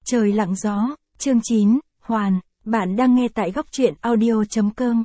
Trời lặng gió, chương 9, Hoàn, bạn đang nghe tại góc truyện audio.com.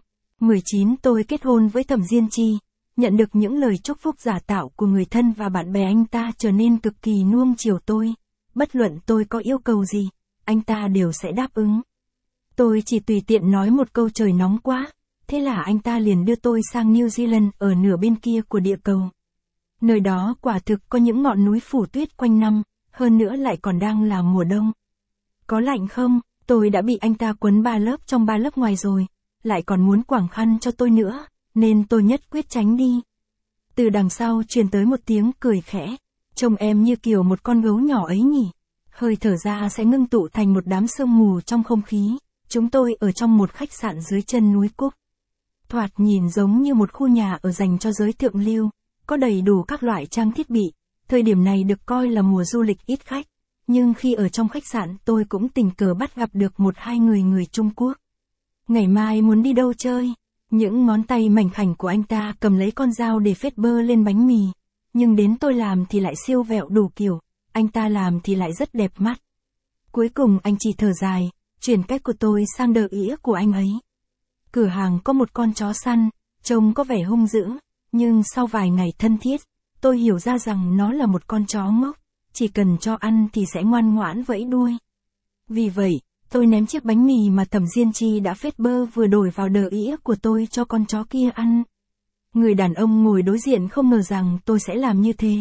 19 Tôi kết hôn với Thẩm Diên Chi, nhận được những lời chúc phúc giả tạo của người thân và bạn bè anh ta trở nên cực kỳ nuông chiều tôi. Bất luận tôi có yêu cầu gì, anh ta đều sẽ đáp ứng. Tôi chỉ tùy tiện nói một câu trời nóng quá, thế là anh ta liền đưa tôi sang New Zealand ở nửa bên kia của địa cầu. Nơi đó quả thực có những ngọn núi phủ tuyết quanh năm, hơn nữa lại còn đang là mùa đông. Có lạnh không? Tôi đã bị anh ta quấn 3 lớp trong 3 lớp ngoài rồi, lại còn muốn quàng khăn cho tôi nữa, nên tôi nhất quyết tránh đi. Từ đằng sau truyền tới một tiếng cười khẽ, trông em như kiểu một con gấu nhỏ ấy nhỉ. Hơi thở ra sẽ ngưng tụ thành một đám sương mù trong không khí. Chúng tôi ở trong một khách sạn dưới chân núi Cúc. Thoạt nhìn giống như một khu nhà ở dành cho giới thượng lưu, có đầy đủ các loại trang thiết bị. Thời điểm này được coi là mùa du lịch ít khách, nhưng khi ở trong khách sạn tôi cũng tình cờ bắt gặp được 1-2 người Trung Quốc. Ngày mai muốn đi đâu chơi? Những ngón tay mảnh khảnh của anh ta cầm lấy con dao để phết bơ lên bánh mì, nhưng đến tôi làm thì lại siêu vẹo đủ kiểu, anh ta làm thì lại rất đẹp mắt. Cuối cùng anh chỉ thở dài, chuyển cách của tôi sang đờ ĩa của anh ấy. Cửa hàng có một con chó săn, trông có vẻ hung dữ, nhưng sau vài ngày thân thiết, tôi hiểu ra rằng nó là một con chó ngốc, chỉ cần cho ăn thì sẽ ngoan ngoãn vẫy đuôi. Vì vậy, tôi ném chiếc bánh mì mà Thẩm Diên Chi đã phết bơ vừa đổi vào đờ ĩa của tôi cho con chó kia ăn. Người đàn ông ngồi đối diện không ngờ rằng tôi sẽ làm như thế.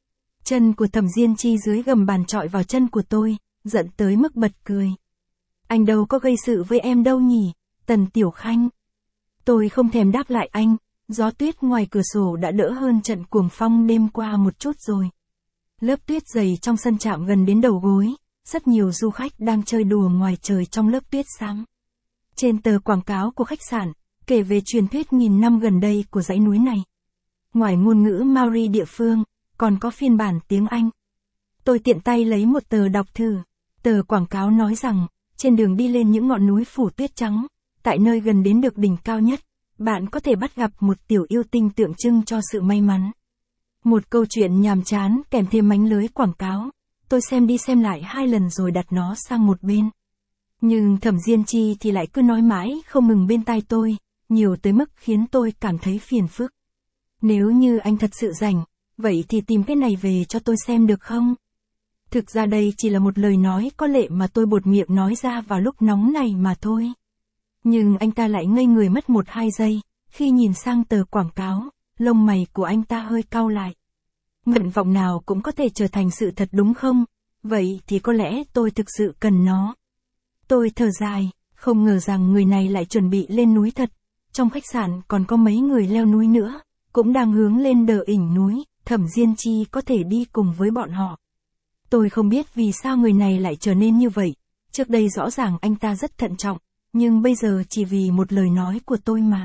Chân của Thẩm Diên Chi dưới gầm bàn chọi vào chân của tôi, giận tới mức bật cười. Anh đâu có gây sự với em đâu nhỉ, Tần Tiểu Khanh. Tôi không thèm đáp lại anh, gió tuyết ngoài cửa sổ đã đỡ hơn trận cuồng phong đêm qua một chút rồi. Lớp tuyết dày trong sân chạm gần đến đầu gối, rất nhiều du khách đang chơi đùa ngoài trời trong lớp tuyết xám. Trên tờ quảng cáo của khách sạn, kể về truyền thuyết nghìn năm gần đây của dãy núi này. Ngoài ngôn ngữ Maori địa phương, còn có phiên bản tiếng Anh. Tôi tiện tay lấy một tờ đọc thử. Tờ quảng cáo nói rằng, trên đường đi lên những ngọn núi phủ tuyết trắng, tại nơi gần đến được đỉnh cao nhất, bạn có thể bắt gặp một tiểu yêu tinh tượng trưng cho sự may mắn. Một câu chuyện nhàm chán kèm thêm mánh lưới quảng cáo, tôi xem đi xem lại 2 lần rồi đặt nó sang một bên. Nhưng Thẩm Diên Chi thì lại cứ nói mãi không ngừng bên tai tôi, nhiều tới mức khiến tôi cảm thấy phiền phức. Nếu như anh thật sự rảnh, vậy thì tìm cái này về cho tôi xem được không? Thực ra đây chỉ là một lời nói có lệ mà tôi buột miệng nói ra vào lúc nóng này mà thôi. Nhưng anh ta lại ngây người mất 1-2 giây, khi nhìn sang tờ quảng cáo, lông mày của anh ta hơi cau lại. Nguyện vọng nào cũng có thể trở thành sự thật đúng không? Vậy thì có lẽ tôi thực sự cần nó. Tôi thở dài, không ngờ rằng người này lại chuẩn bị lên núi thật. Trong khách sạn còn có mấy người leo núi nữa, cũng đang hướng lên đờ ỉnh núi, Thẩm Diên Chi có thể đi cùng với bọn họ. Tôi không biết vì sao người này lại trở nên như vậy, trước đây rõ ràng anh ta rất thận trọng, nhưng bây giờ chỉ vì một lời nói của tôi mà.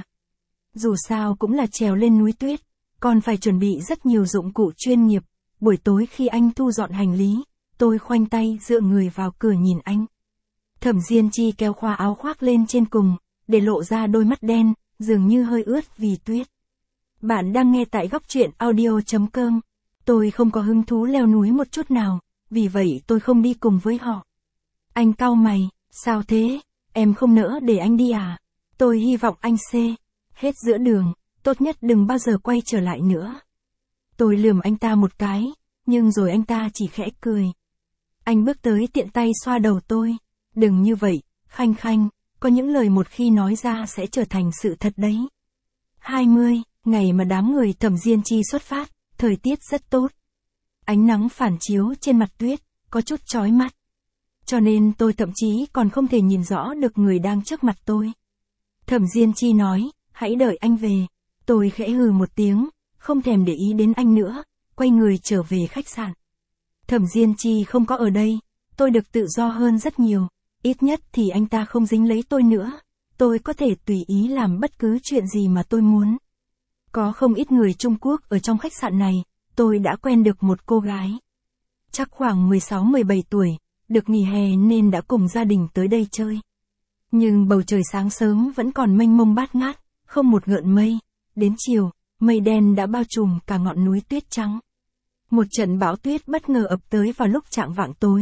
Dù sao cũng là trèo lên núi tuyết, còn phải chuẩn bị rất nhiều dụng cụ chuyên nghiệp. Buổi tối khi anh thu dọn hành lý, tôi khoanh tay dựa người vào cửa nhìn anh. Thẩm Diên Chi kéo khoa áo khoác lên trên cùng, để lộ ra đôi mắt đen, dường như hơi ướt vì tuyết. Bạn đang nghe tại góc truyện audio.com. Tôi không có hứng thú leo núi một chút nào, vì vậy tôi không đi cùng với họ. Anh cau mày, sao thế, em không nỡ để anh đi à? Tôi hy vọng anh hết giữa đường, tốt nhất đừng bao giờ quay trở lại nữa. Tôi lườm anh ta một cái, nhưng rồi anh ta chỉ khẽ cười. Anh bước tới tiện tay xoa đầu tôi. Đừng như vậy, Khanh Khanh, có những lời một khi nói ra sẽ trở thành sự thật đấy. 20, ngày mà đám người Thẩm Diên Chi xuất phát, thời tiết rất tốt. Ánh nắng phản chiếu trên mặt tuyết, có chút chói mắt. Cho nên tôi thậm chí còn không thể nhìn rõ được người đang trước mặt tôi. Thẩm Diên Chi nói, hãy đợi anh về. Tôi khẽ hừ một tiếng, không thèm để ý đến anh nữa, quay người trở về khách sạn. Thẩm Diên Chi không có ở đây, tôi được tự do hơn rất nhiều, ít nhất thì anh ta không dính lấy tôi nữa, tôi có thể tùy ý làm bất cứ chuyện gì mà tôi muốn. Có không ít người Trung Quốc ở trong khách sạn này, tôi đã quen được một cô gái. Chắc khoảng 16-17 tuổi, được nghỉ hè nên đã cùng gia đình tới đây chơi. Nhưng bầu trời sáng sớm vẫn còn mênh mông bát ngát, không một gợn mây. Đến chiều, mây đen đã bao trùm cả ngọn núi tuyết trắng. Một trận bão tuyết bất ngờ ập tới vào lúc chạng vạng tối,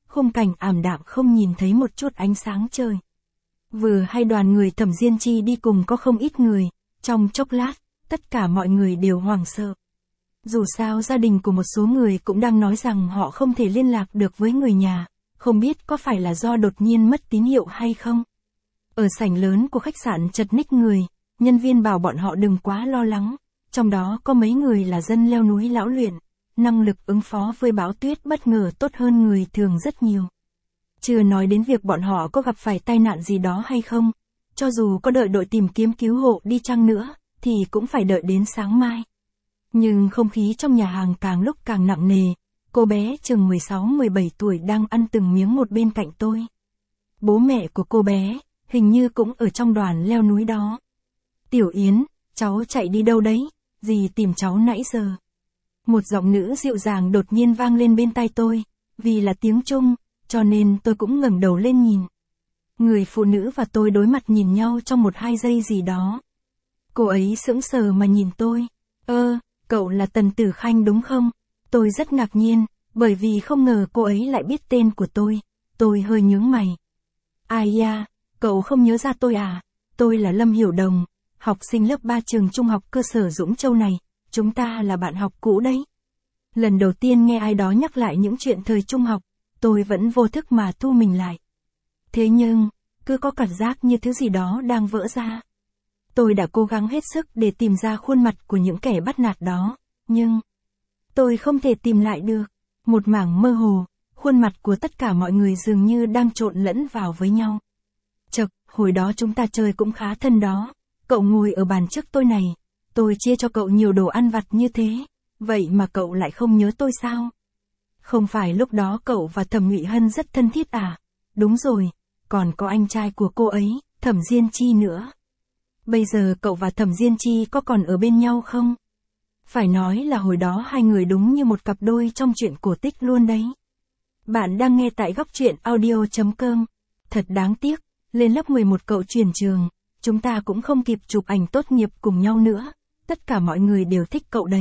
khung cảnh ảm đạm không nhìn thấy một chút ánh sáng trời. Vừa hay đoàn người Thẩm Diên Chi đi cùng có không ít người, trong chốc lát, tất cả mọi người đều hoảng sợ. Dù sao gia đình của một số người cũng đang nói rằng họ không thể liên lạc được với người nhà, không biết có phải là do đột nhiên mất tín hiệu hay không. Ở sảnh lớn của khách sạn chật ních người, nhân viên bảo bọn họ đừng quá lo lắng, trong đó có mấy người là dân leo núi lão luyện, năng lực ứng phó với bão tuyết bất ngờ tốt hơn người thường rất nhiều. Chưa nói đến việc bọn họ có gặp phải tai nạn gì đó hay không, cho dù có đợi đội tìm kiếm cứu hộ đi chăng nữa, thì cũng phải đợi đến sáng mai. Nhưng không khí trong nhà hàng càng lúc càng nặng nề, cô bé chừng 16-17 tuổi đang ăn từng miếng một bên cạnh tôi. Bố mẹ của cô bé, hình như cũng ở trong đoàn leo núi đó. Tiểu Yến, cháu chạy đi đâu đấy, dì tìm cháu nãy giờ. Một giọng nữ dịu dàng đột nhiên vang lên bên tai tôi, vì là tiếng Trung, cho nên tôi cũng ngẩng đầu lên nhìn. Người phụ nữ và tôi đối mặt nhìn nhau trong 1-2 giây gì đó. Cô ấy sững sờ mà nhìn tôi. Cậu là Tần Tử Khanh đúng không? Tôi rất ngạc nhiên, bởi vì không ngờ cô ấy lại biết tên của tôi. Tôi hơi nhướng mày. Ai da, cậu không nhớ ra tôi à? Tôi là Lâm Hiểu Đồng, học sinh lớp 3 trường trung học cơ sở Dũng Châu này. Chúng ta là bạn học cũ đấy. Lần đầu tiên nghe ai đó nhắc lại những chuyện thời trung học, tôi vẫn vô thức mà thu mình lại. Thế nhưng, cứ có cảm giác như thứ gì đó đang vỡ ra. Tôi đã cố gắng hết sức để tìm ra khuôn mặt của những kẻ bắt nạt đó, nhưng tôi không thể tìm lại được. Một mảng mơ hồ, khuôn mặt của tất cả mọi người dường như đang trộn lẫn vào với nhau. Chậc, hồi đó chúng ta chơi cũng khá thân đó. Cậu ngồi ở bàn trước tôi này, tôi chia cho cậu nhiều đồ ăn vặt như thế, vậy mà cậu lại không nhớ tôi sao? Không phải lúc đó cậu và Thẩm Ngụy Hân rất thân thiết à? Đúng rồi, còn có anh trai của cô ấy, Thẩm Diên Chi nữa. Bây giờ cậu và Thẩm Diên Chi có còn ở bên nhau không? Phải nói là hồi đó hai người đúng như một cặp đôi trong truyện cổ tích luôn đấy. Bạn đang nghe tại góc truyện audio.com. Thật đáng tiếc, lên lớp 11 cậu chuyển trường, chúng ta cũng không kịp chụp ảnh tốt nghiệp cùng nhau nữa. Tất cả mọi người đều thích cậu đấy.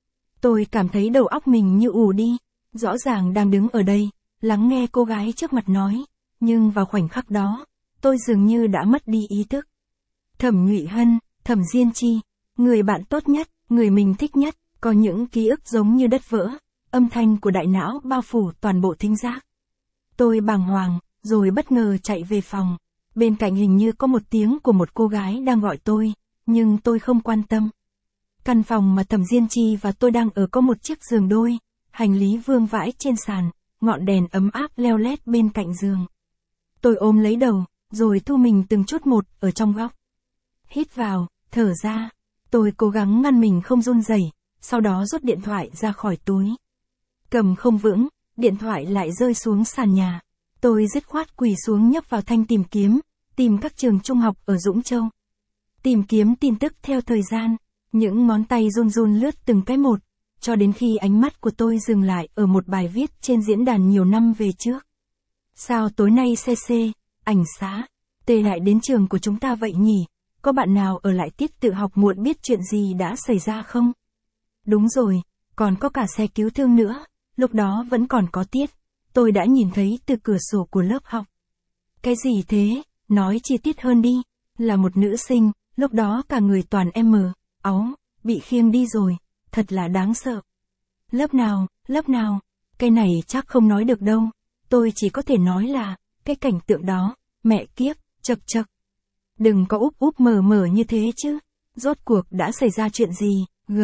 Tôi cảm thấy đầu óc mình như ù đi, rõ ràng đang đứng ở đây, lắng nghe cô gái trước mặt nói, nhưng vào khoảnh khắc đó, tôi dường như đã mất đi ý thức. Thẩm Ngụy Hân, Thẩm Diên Chi, người bạn tốt nhất, người mình thích nhất, có những ký ức giống như đất vỡ, âm thanh của đại não bao phủ toàn bộ thính giác. Tôi bàng hoàng, rồi bất ngờ chạy về phòng, bên cạnh hình như có một tiếng của một cô gái đang gọi tôi, nhưng tôi không quan tâm. Căn phòng mà Thẩm Diên Chi và tôi đang ở có một chiếc giường đôi, hành lý vương vãi trên sàn, ngọn đèn ấm áp leo lét bên cạnh giường. Tôi ôm lấy đầu, rồi thu mình từng chút một ở trong góc. Hít vào, thở ra, tôi cố gắng ngăn mình không run rẩy, sau đó rút điện thoại ra khỏi túi. Cầm không vững, điện thoại lại rơi xuống sàn nhà. Tôi dứt khoát quỳ xuống nhấp vào thanh tìm kiếm, tìm các trường trung học ở Dũng Châu. Tìm kiếm tin tức theo thời gian, những ngón tay run run lướt từng cái một, cho đến khi ánh mắt của tôi dừng lại ở một bài viết trên diễn đàn nhiều năm về trước. Sao tối nay CC, ảnh xá, tê lại đến trường của chúng ta vậy nhỉ? Có bạn nào ở lại tiết tự học muộn biết chuyện gì đã xảy ra không? Đúng rồi, còn có cả xe cứu thương nữa, lúc đó vẫn còn có tiết. Tôi đã nhìn thấy từ cửa sổ của lớp học. Cái gì thế? Nói chi tiết hơn đi. Là một nữ sinh, lúc đó cả người toàn áo, bị khiêng đi rồi, thật là đáng sợ. Lớp nào? Cái này chắc không nói được đâu. Tôi chỉ có thể nói là, cái cảnh tượng đó, mẹ kiếp, chậc. Đừng có úp mờ như thế chứ. Rốt cuộc đã xảy ra chuyện gì,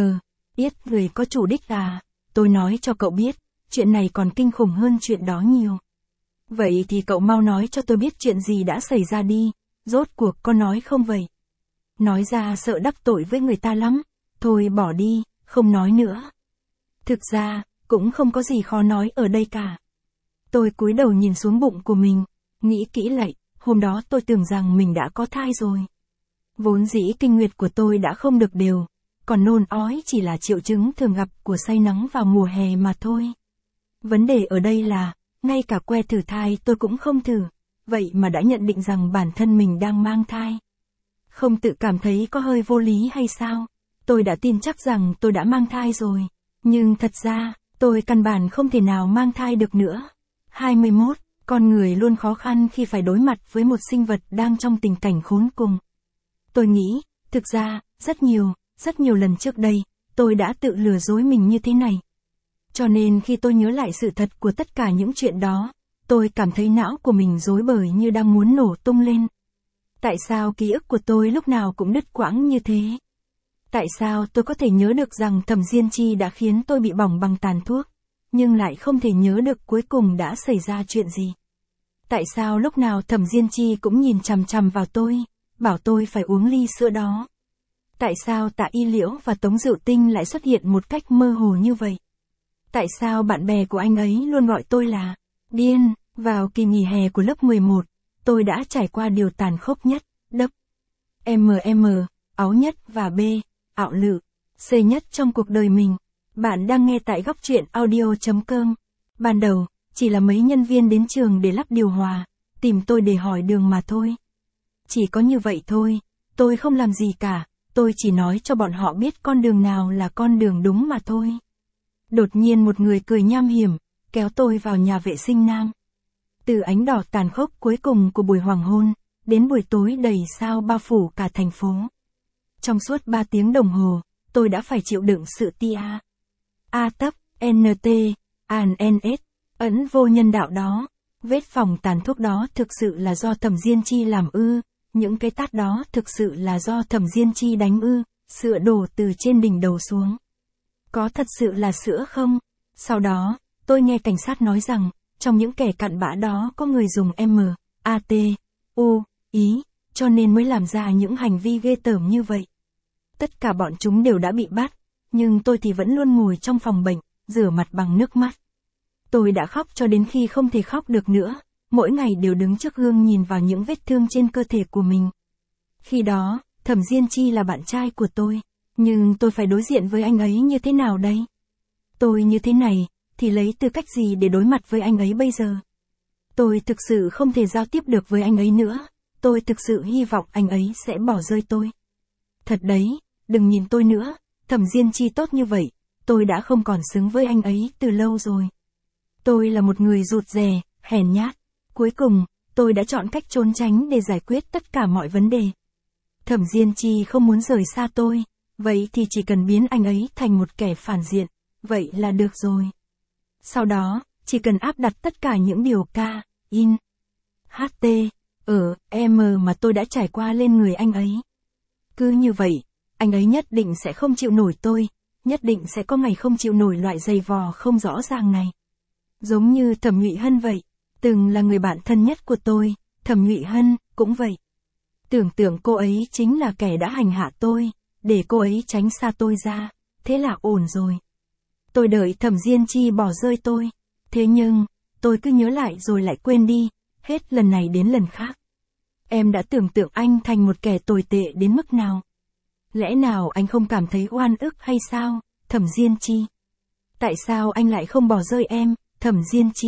Yết người có chủ đích à? Tôi nói cho cậu biết, chuyện này còn kinh khủng hơn chuyện đó nhiều. Vậy thì cậu mau nói cho tôi biết chuyện gì đã xảy ra đi, rốt cuộc có nói không vậy? Nói ra sợ đắc tội với người ta lắm, thôi bỏ đi, không nói nữa. Thực ra, cũng không có gì khó nói ở đây cả. Tôi cúi đầu nhìn xuống bụng của mình, nghĩ kỹ lại, hôm đó tôi tưởng rằng mình đã có thai rồi. Vốn dĩ kinh nguyệt của tôi đã không được đều, còn nôn ói chỉ là triệu chứng thường gặp của say nắng vào mùa hè mà thôi. Vấn đề ở đây là, ngay cả que thử thai tôi cũng không thử, vậy mà đã nhận định rằng bản thân mình đang mang thai. Không tự cảm thấy có hơi vô lý hay sao? Tôi đã tin chắc rằng tôi đã mang thai rồi, nhưng thật ra, tôi căn bản không thể nào mang thai được nữa. 21. Con người luôn khó khăn khi phải đối mặt với một sinh vật đang trong tình cảnh khốn cùng. Tôi nghĩ, thực ra, rất nhiều lần trước đây, tôi đã tự lừa dối mình như thế này. Cho nên khi tôi nhớ lại sự thật của tất cả những chuyện đó, tôi cảm thấy não của mình rối bời như đang muốn nổ tung lên. Tại sao ký ức của tôi lúc nào cũng đứt quãng như thế? Tại sao tôi có thể nhớ được rằng Thẩm Diên Chi đã khiến tôi bị bỏng bằng tàn thuốc, nhưng lại không thể nhớ được cuối cùng đã xảy ra chuyện gì? Tại sao lúc nào Thẩm Diên Chi cũng nhìn chằm chằm vào tôi, bảo tôi phải uống ly sữa đó? Tại sao Tạ Y Liễu và Tống Dựu Tinh lại xuất hiện một cách mơ hồ như vậy? Tại sao bạn bè của anh ấy luôn gọi tôi là điên? Vào kỳ nghỉ hè của lớp 11, tôi đã trải qua điều tàn khốc nhất, áo nhất và ảo lự, C nhất trong cuộc đời mình. Bạn đang nghe tại góc truyện audio.com. Ban đầu, chỉ là mấy nhân viên đến trường để lắp điều hòa, tìm tôi để hỏi đường mà thôi. Chỉ có như vậy thôi, tôi không làm gì cả, tôi chỉ nói cho bọn họ biết con đường nào là con đường đúng mà thôi. Đột nhiên một người cười nham hiểm, kéo tôi vào nhà vệ sinh nam. Từ ánh đỏ tàn khốc cuối cùng của buổi hoàng hôn, đến buổi tối đầy sao bao phủ cả thành phố. Trong suốt 3 tiếng đồng hồ, tôi đã phải chịu đựng sự tia tấp, nt, ns, ẩn vô nhân đạo đó. Vết phòng tàn thuốc đó thực sự là do Thẩm Diên Chi làm ư? Những cái tát đó thực sự là do Thẩm Diên Chi đánh ư? Sữa đổ từ trên đỉnh đầu xuống. Có thật sự là sữa không? Sau đó, tôi nghe cảnh sát nói rằng, trong những kẻ cặn bã đó có người dùng ý, cho nên mới làm ra những hành vi ghê tởm như vậy. Tất cả bọn chúng đều đã bị bắt, nhưng tôi thì vẫn luôn ngồi trong phòng bệnh, rửa mặt bằng nước mắt. Tôi đã khóc cho đến khi không thể khóc được nữa, mỗi ngày đều đứng trước gương nhìn vào những vết thương trên cơ thể của mình. Khi đó, Thẩm Diên Chi là bạn trai của tôi, nhưng tôi phải đối diện với anh ấy như thế nào đây? Tôi như thế này, thì lấy tư cách gì để đối mặt với anh ấy bây giờ? Tôi thực sự không thể giao tiếp được với anh ấy nữa, tôi thực sự hy vọng anh ấy sẽ bỏ rơi tôi. Thật đấy, đừng nhìn tôi nữa, Thẩm Diên Chi tốt như vậy, tôi đã không còn xứng với anh ấy từ lâu rồi. Tôi là một người rụt rè, hèn nhát. Cuối cùng, tôi đã chọn cách trốn tránh để giải quyết tất cả mọi vấn đề. Thẩm Diên Chi không muốn rời xa tôi, vậy thì chỉ cần biến anh ấy thành một kẻ phản diện, vậy là được rồi. Sau đó, chỉ cần áp đặt tất cả những điều mà tôi đã trải qua lên người anh ấy. Cứ như vậy, anh ấy nhất định sẽ không chịu nổi tôi, nhất định sẽ có ngày không chịu nổi loại giày vò không rõ ràng này. Giống như Thẩm Nhụy Hân vậy, từng là người bạn thân nhất của tôi, Thẩm Nhụy Hân cũng vậy. Tưởng tượng cô ấy chính là kẻ đã hành hạ tôi, để cô ấy tránh xa tôi ra, thế là ổn rồi. Tôi đợi Thẩm Diên Chi bỏ rơi tôi, thế nhưng, tôi cứ nhớ lại rồi lại quên đi, hết lần này đến lần khác. Em đã tưởng tượng anh thành một kẻ tồi tệ đến mức nào? Lẽ nào anh không cảm thấy oan ức hay sao, Thẩm Diên Chi? Tại sao anh lại không bỏ rơi em, Thẩm Diên Chi?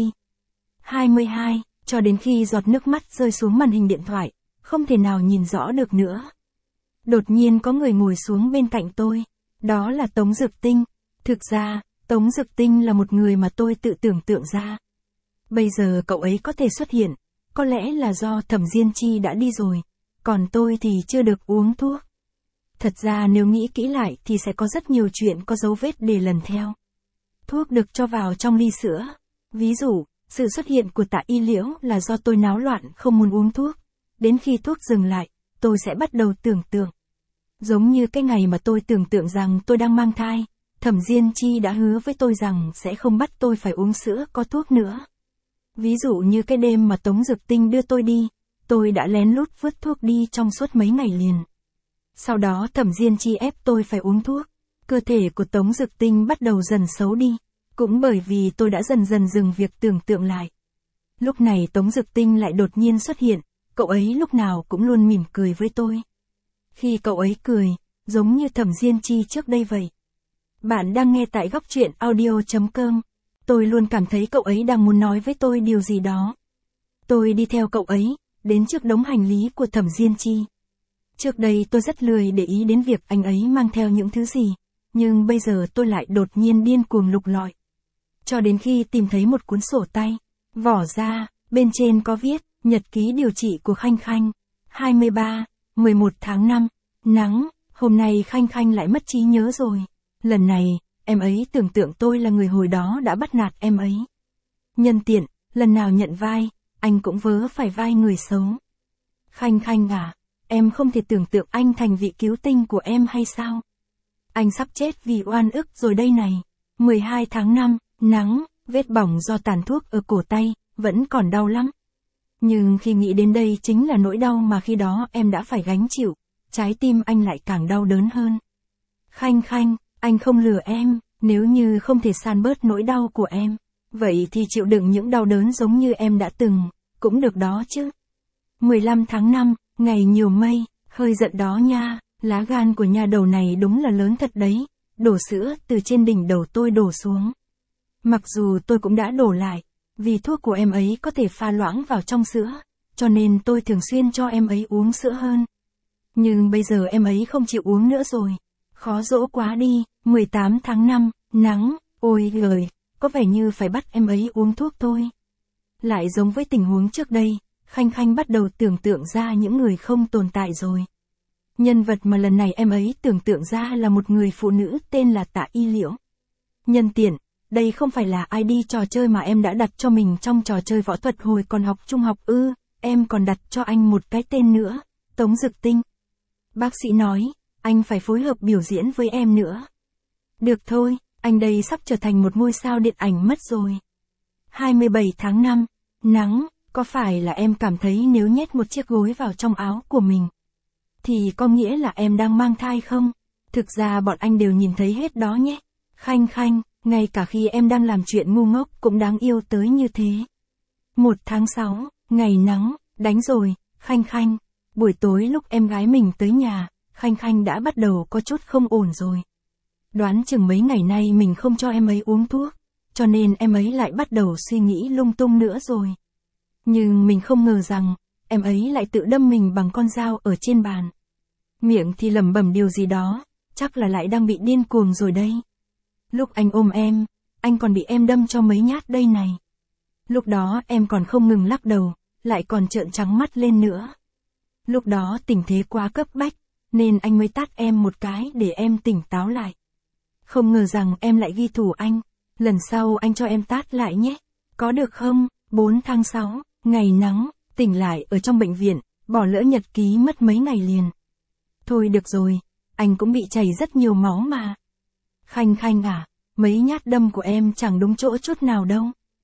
22, cho đến khi giọt nước mắt rơi xuống màn hình điện thoại, không thể nào nhìn rõ được nữa. Đột nhiên có người ngồi xuống bên cạnh tôi, đó là Tống Dực Tinh. Thực ra, Tống Dực Tinh là một người mà tôi tự tưởng tượng ra. Bây giờ cậu ấy có thể xuất hiện, có lẽ là do Thẩm Diên Chi đã đi rồi, còn tôi thì chưa được uống thuốc. Thật ra nếu nghĩ kỹ lại thì sẽ có rất nhiều chuyện có dấu vết để lần theo. Thuốc được cho vào trong ly sữa. Ví dụ, sự xuất hiện của Tạ Y Liễu là do tôi náo loạn không muốn uống thuốc. Đến khi thuốc dừng lại, tôi sẽ bắt đầu tưởng tượng. Giống như cái ngày mà tôi tưởng tượng rằng tôi đang mang thai, Thẩm Diên Chi đã hứa với tôi rằng sẽ không bắt tôi phải uống sữa có thuốc nữa. Ví dụ như cái đêm mà Tống Dực Tinh đưa tôi đi, tôi đã lén lút vứt thuốc đi trong suốt mấy ngày liền. Sau đó Thẩm Diên Chi ép tôi phải uống thuốc, cơ thể của Tống Dực Tinh bắt đầu dần xấu đi, cũng bởi vì tôi đã dần dần dừng việc tưởng tượng lại. Lúc này Tống Dực Tinh lại đột nhiên xuất hiện, cậu ấy lúc nào cũng luôn mỉm cười với tôi. Khi cậu ấy cười, giống như Thẩm Diên Chi trước đây vậy. Bạn đang nghe tại góc truyện audio.com. Tôi luôn cảm thấy cậu ấy đang muốn nói với tôi điều gì đó. Tôi đi theo cậu ấy, đến trước đống hành lý của Thẩm Diên Chi. Trước đây tôi rất lười để ý đến việc anh ấy mang theo những thứ gì, nhưng bây giờ tôi lại đột nhiên điên cuồng lục lọi. Cho đến khi tìm thấy một cuốn sổ tay, Vỏ ra, bên trên có viết, nhật ký điều trị của Khanh Khanh. 23, 11 tháng 5, nắng, hôm nay Khanh Khanh lại mất trí nhớ rồi. Lần này, em ấy tưởng tượng tôi là người hồi đó đã bắt nạt em ấy. Nhân tiện, lần nào nhận vai, anh cũng vớ phải vai người xấu. Khanh Khanh à, em không thể tưởng tượng anh thành vị cứu tinh của em hay sao? Anh sắp chết vì oan ức rồi đây này. 12 tháng 5, nắng, vết bỏng do tàn thuốc ở cổ tay, vẫn còn đau lắm. Nhưng khi nghĩ đến đây chính là nỗi đau mà khi đó em đã phải gánh chịu, trái tim anh lại càng đau đớn hơn. Khanh Khanh, anh không lừa em, nếu như không thể san bớt nỗi đau của em, vậy thì chịu đựng những đau đớn giống như em đã từng, cũng được đó chứ. 15 tháng 5, ngày nhiều mây, hơi giận đó nha, lá gan của nhà đầu này đúng là lớn thật đấy, đổ sữa từ trên đỉnh đầu tôi đổ xuống. Mặc dù tôi cũng đã đổ lại, vì thuốc của em ấy có thể pha loãng vào trong sữa, cho nên tôi thường xuyên cho em ấy uống sữa hơn. Nhưng bây giờ em ấy không chịu uống nữa rồi. Khó dỗ quá đi. 18 tháng 5, nắng, ôi giời, có vẻ như phải bắt em ấy uống thuốc thôi. Lại giống với tình huống trước đây, Khanh Khanh bắt đầu tưởng tượng ra những người không tồn tại rồi. Nhân vật mà lần này em ấy tưởng tượng ra là một người phụ nữ tên là Tạ Y Liễu. Nhân tiện, đây không phải là ID trò chơi mà em đã đặt cho mình trong trò chơi võ thuật hồi còn học trung học ư, em còn đặt cho anh một cái tên nữa, Tống Dực Tinh. Bác sĩ nói, anh phải phối hợp biểu diễn với em nữa. Được thôi, anh đây sắp trở thành một ngôi sao điện ảnh mất rồi. 27 tháng 5, nắng, có phải là em cảm thấy nếu nhét một chiếc gối vào trong áo của mình, thì có nghĩa là em đang mang thai không? Thực ra bọn anh đều nhìn thấy hết đó nhé. Khanh Khanh, ngay cả khi em đang làm chuyện ngu ngốc cũng đáng yêu tới như thế. 1 tháng 6, ngày nắng, đánh rồi, Khanh Khanh. Buổi tối lúc em gái mình tới nhà, Khanh Khanh đã bắt đầu có chút không ổn rồi. Đoán chừng mấy ngày nay mình không cho em ấy uống thuốc, cho nên em ấy lại bắt đầu suy nghĩ lung tung nữa rồi. Nhưng mình không ngờ rằng, em ấy lại tự đâm mình bằng con dao ở trên bàn. Miệng thì lẩm bẩm điều gì đó, chắc là lại đang bị điên cuồng rồi đây. Lúc anh ôm em, anh còn bị em đâm cho mấy nhát đây này. Lúc đó em còn không ngừng lắc đầu, lại còn trợn trắng mắt lên nữa. Lúc đó tình thế quá cấp bách, nên anh mới tát em một cái để em tỉnh táo lại. Không ngờ rằng em lại ghi thù anh, lần sau anh cho em tát lại nhé, có được không? 4 tháng 6, ngày nắng, tỉnh lại ở trong bệnh viện, bỏ lỡ nhật ký mất mấy ngày liền. Thôi được rồi, anh cũng bị chảy rất nhiều máu mà. Khanh Khanh à, mấy nhát đâm của em chẳng đúng chỗ chút nào đâu.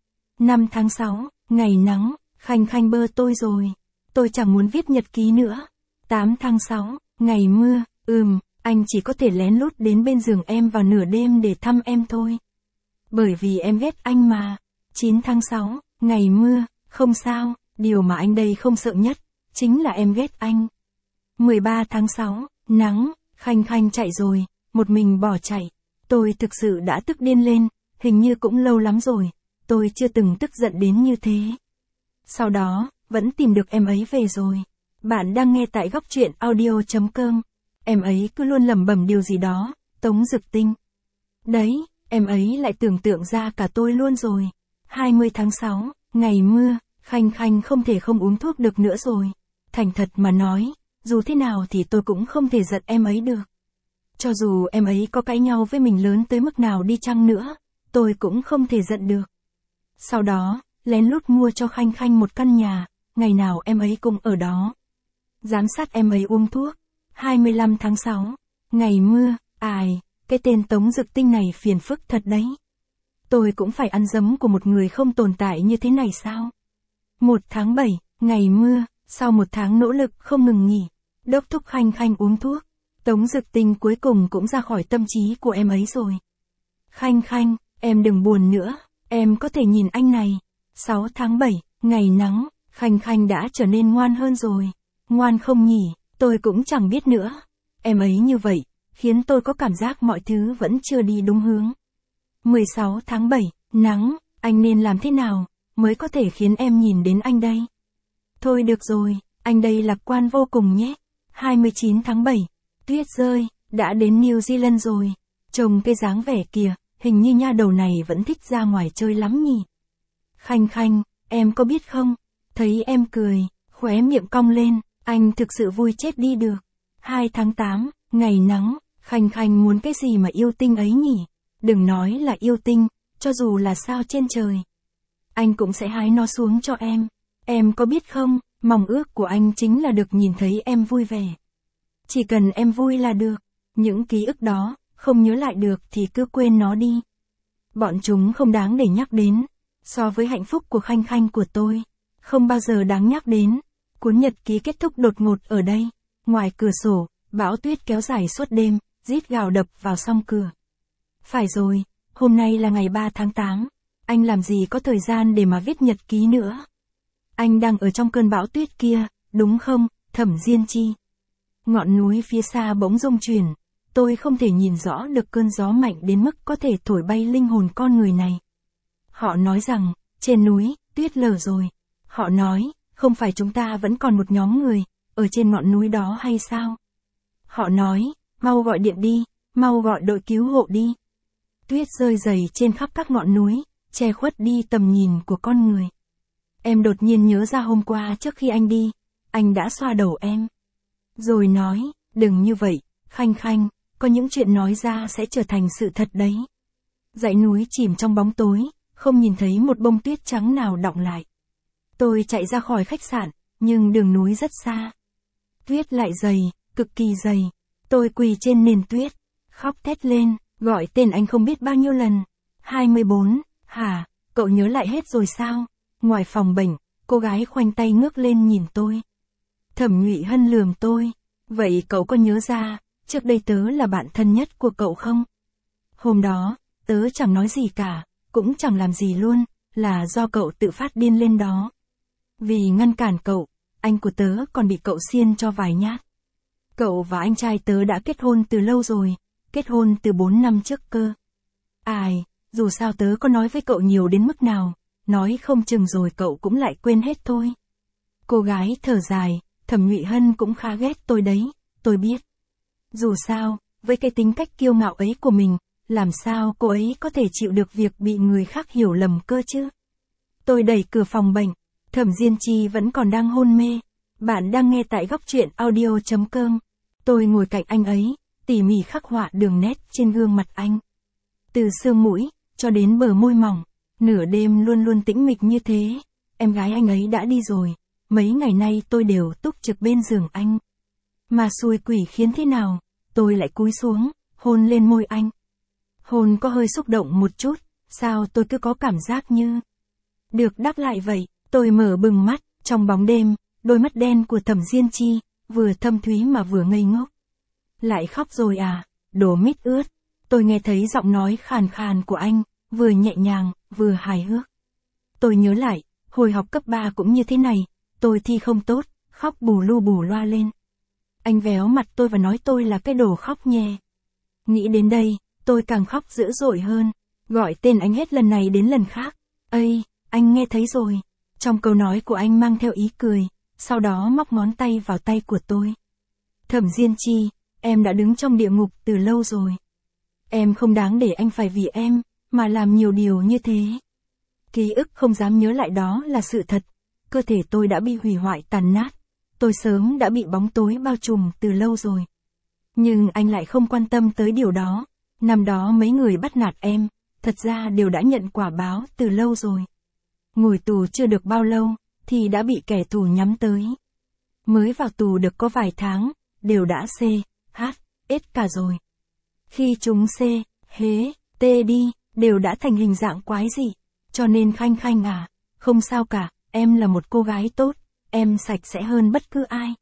5 tháng 6, ngày nắng, Khanh Khanh bơ tôi rồi. Tôi chẳng muốn viết nhật ký nữa. 8 tháng 6, ngày mưa, anh chỉ có thể lén lút đến bên giường em vào nửa đêm để thăm em thôi. Bởi vì em ghét anh mà. 9 tháng 6, ngày mưa, không sao, điều mà anh đây không sợ nhất, chính là em ghét anh. 13 tháng 6, nắng, Khanh Khanh chạy rồi, một mình bỏ chạy. Tôi thực sự đã tức điên lên, hình như cũng lâu lắm rồi, tôi chưa từng tức giận đến như thế. Sau đó, vẫn tìm được em ấy về rồi. Bạn đang nghe tại góc truyện audio.com. Em ấy cứ luôn lẩm bẩm điều gì đó, Tống Dực Tinh. Đấy, em ấy lại tưởng tượng ra cả tôi luôn rồi. 20 tháng 6, ngày mưa, Khanh Khanh không thể không uống thuốc được nữa rồi. Thành thật mà nói, dù thế nào thì tôi cũng không thể giận em ấy được. Cho dù em ấy có cãi nhau với mình lớn tới mức nào đi chăng nữa, tôi cũng không thể giận được. Sau đó, lén lút mua cho Khanh Khanh một căn nhà, ngày nào em ấy cũng ở đó. Giám sát em ấy uống thuốc. 25 tháng 6, ngày mưa, cái tên Tống Dực Tinh này phiền phức thật đấy. Tôi cũng phải ăn dấm của một người không tồn tại như thế này sao? 1 tháng 7, ngày mưa, sau 1 tháng nỗ lực không ngừng nghỉ, đốc thúc Khanh Khanh uống thuốc, Tống Dực Tinh cuối cùng cũng ra khỏi tâm trí của em ấy rồi. Khanh Khanh, em đừng buồn nữa, em có thể nhìn anh này. 6 tháng 7, ngày nắng, Khanh Khanh đã trở nên ngoan hơn rồi. Ngoan không nhỉ, tôi cũng chẳng biết nữa. Em ấy như vậy, khiến tôi có cảm giác mọi thứ vẫn chưa đi đúng hướng. 16 tháng 7, nắng, anh nên làm thế nào, mới có thể khiến em nhìn đến anh đây? Thôi được rồi, anh đây lạc quan vô cùng nhé. 29 tháng 7, tuyết rơi, đã đến New Zealand rồi. Trông cái dáng vẻ kìa, hình như nha đầu này vẫn thích ra ngoài chơi lắm nhỉ. Khanh Khanh, Em có biết không? Thấy em cười, khóe miệng cong lên, anh thực sự vui chết đi được. 2 tháng 8, ngày nắng, Khanh Khanh muốn cái gì mà yêu tinh ấy nhỉ? Đừng nói là yêu tinh, cho dù là sao trên trời. Anh cũng sẽ hái nó xuống cho em. Em có biết không, mong ước của anh chính là được nhìn thấy em vui vẻ. Chỉ cần em vui là được. Những ký ức đó, không nhớ lại được thì cứ quên nó đi. Bọn chúng không đáng để nhắc đến. So với hạnh phúc của Khanh Khanh của tôi, không bao giờ đáng nhắc đến. Cuốn nhật ký kết thúc đột ngột ở đây. Ngoài cửa sổ, bão tuyết kéo dài suốt đêm, rít gào đập vào song cửa. Phải rồi, hôm nay là ngày 3 tháng 8. Anh làm gì có thời gian để mà viết nhật ký nữa. Anh đang ở trong cơn bão tuyết kia, đúng không, Thẩm Diên Chi? Ngọn núi phía xa bỗng rung chuyển. Tôi không thể nhìn rõ được cơn gió mạnh đến mức có thể thổi bay linh hồn con người này. Họ nói rằng, trên núi, tuyết lở rồi. Họ nói, không phải chúng ta vẫn còn một nhóm người, ở trên ngọn núi đó hay sao? Họ nói, mau gọi điện đi, mau gọi đội cứu hộ đi. Tuyết rơi dày trên khắp các ngọn núi, che khuất đi tầm nhìn của con người. Em đột nhiên nhớ ra hôm qua trước khi anh đi, anh đã xoa đầu em. Rồi nói, đừng như vậy, Khanh Khanh, có những chuyện nói ra sẽ trở thành sự thật đấy. Dãy núi chìm trong bóng tối, không nhìn thấy một bông tuyết trắng nào đọng lại. Tôi chạy ra khỏi khách sạn, nhưng đường núi rất xa. Tuyết lại dày, cực kỳ dày. Tôi quỳ trên nền tuyết, khóc thét lên, gọi tên anh không biết bao nhiêu lần. 24, hả, cậu nhớ lại hết rồi sao? Ngoài phòng bệnh, cô gái khoanh tay ngước lên nhìn tôi. Thẩm Nhụy Hân lườm tôi. Vậy cậu có nhớ ra, trước đây tớ là bạn thân nhất của cậu không? Hôm đó, tớ chẳng nói gì cả, cũng chẳng làm gì luôn, là do cậu tự phát điên lên đó. Vì ngăn cản cậu, anh của tớ còn bị cậu xiên cho vài nhát. Cậu và anh trai tớ đã kết hôn từ lâu rồi, kết hôn từ 4 năm trước cơ. Ai, dù sao tớ có nói với cậu nhiều đến mức nào, nói không chừng rồi cậu cũng lại quên hết thôi. Cô gái thở dài, Thẩm Nhụy Hân cũng khá ghét tôi đấy, tôi biết. Dù sao, với cái tính cách kiêu ngạo ấy của mình, làm sao cô ấy có thể chịu được việc bị người khác hiểu lầm cơ chứ? Tôi đẩy cửa phòng bệnh, Thẩm Diên Chi vẫn còn đang hôn mê. Bạn đang nghe tại góc truyện audio.com. Tôi ngồi cạnh anh ấy, tỉ mỉ khắc họa đường nét trên gương mặt anh. Từ xương mũi, cho đến bờ môi mỏng, nửa đêm luôn luôn tĩnh mịch như thế. Em gái anh ấy đã đi rồi, mấy ngày nay tôi đều túc trực bên giường anh. Mà xui quỷ khiến thế nào, tôi lại cúi xuống, hôn lên môi anh. Hôn có hơi xúc động một chút, sao tôi cứ có cảm giác như được đáp lại vậy. Tôi mở bừng mắt, trong bóng đêm, đôi mắt đen của Thẩm Diên Chi, vừa thâm thúy mà vừa ngây ngốc. Lại khóc rồi à, đồ mít ướt. Tôi nghe thấy giọng nói khàn khàn của anh, vừa nhẹ nhàng, vừa hài hước. Tôi nhớ lại, hồi học cấp 3 cũng như thế này, tôi thi không tốt, khóc bù lu bù loa lên. Anh véo mặt tôi và nói tôi là cái đồ khóc nhè. Nghĩ đến đây, tôi càng khóc dữ dội hơn, gọi tên anh hết lần này đến lần khác. Ây, anh nghe thấy rồi. Trong câu nói của anh mang theo ý cười, sau đó móc ngón tay vào tay của tôi. Thẩm Diên Chi, em đã đứng trong địa ngục từ lâu rồi. Em không đáng để anh phải vì em, mà làm nhiều điều như thế. Ký ức không dám nhớ lại đó là sự thật. Cơ thể tôi đã bị hủy hoại tàn nát. Tôi sớm đã bị bóng tối bao trùm từ lâu rồi. Nhưng anh lại không quan tâm tới điều đó. Năm đó mấy người bắt nạt em, thật ra đều đã nhận quả báo từ lâu rồi. Ngồi tù chưa được bao lâu, thì đã bị kẻ thù nhắm tới. Mới vào tù được có vài tháng, đều đã C, H, S cả rồi. Khi chúng C, hế, T đi, đều đã thành hình dạng quái dị. Cho nên Khanh Khanh à, không sao cả, em là một cô gái tốt, em sạch sẽ hơn bất cứ ai.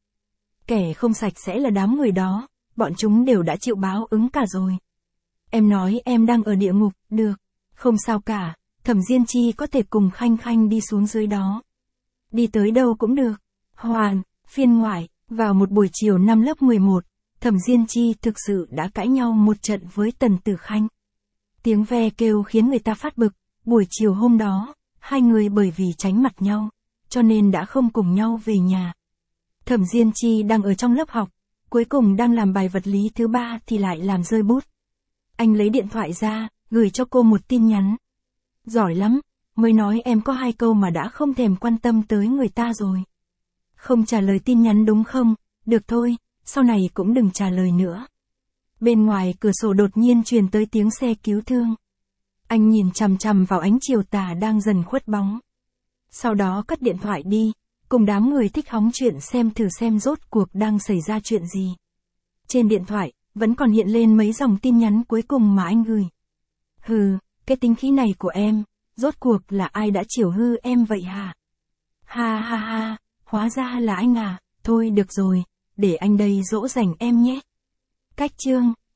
Kẻ không sạch sẽ là đám người đó, bọn chúng đều đã chịu báo ứng cả rồi. Em nói em đang ở địa ngục, được, không sao cả, Thẩm Diên Chi có thể cùng Khanh Khanh đi xuống dưới đó. Đi tới đâu cũng được. Hoàn, phiên ngoại, vào một buổi chiều năm lớp 11, Thẩm Diên Chi thực sự đã cãi nhau một trận với Tần Tử Khanh. Tiếng ve kêu khiến người ta phát bực, buổi chiều hôm đó, hai người bởi vì tránh mặt nhau, cho nên đã không cùng nhau về nhà. Thẩm Diên Chi đang ở trong lớp học, cuối cùng đang làm bài vật lý thứ 3 thì lại làm rơi bút. Anh lấy điện thoại ra, gửi cho cô một tin nhắn. Giỏi lắm, Mới nói em có 2 câu mà đã không thèm quan tâm tới người ta rồi. Không trả lời tin nhắn đúng không? Được thôi, sau này cũng đừng trả lời nữa. Bên ngoài cửa sổ đột nhiên truyền tới tiếng xe cứu thương. Anh nhìn chằm chằm vào ánh chiều tà đang dần khuất bóng. Sau đó cất điện thoại đi, cùng đám người thích hóng chuyện xem thử xem rốt cuộc đang xảy ra chuyện gì. Trên điện thoại, vẫn còn hiện lên mấy dòng tin nhắn cuối cùng mà anh gửi. Hừ, cái tính khí này của em, rốt cuộc là ai đã chiều hư em vậy hả? Ha ha ha, hóa ra là anh à, thôi được rồi, để anh đây dỗ dành em nhé. Cách chương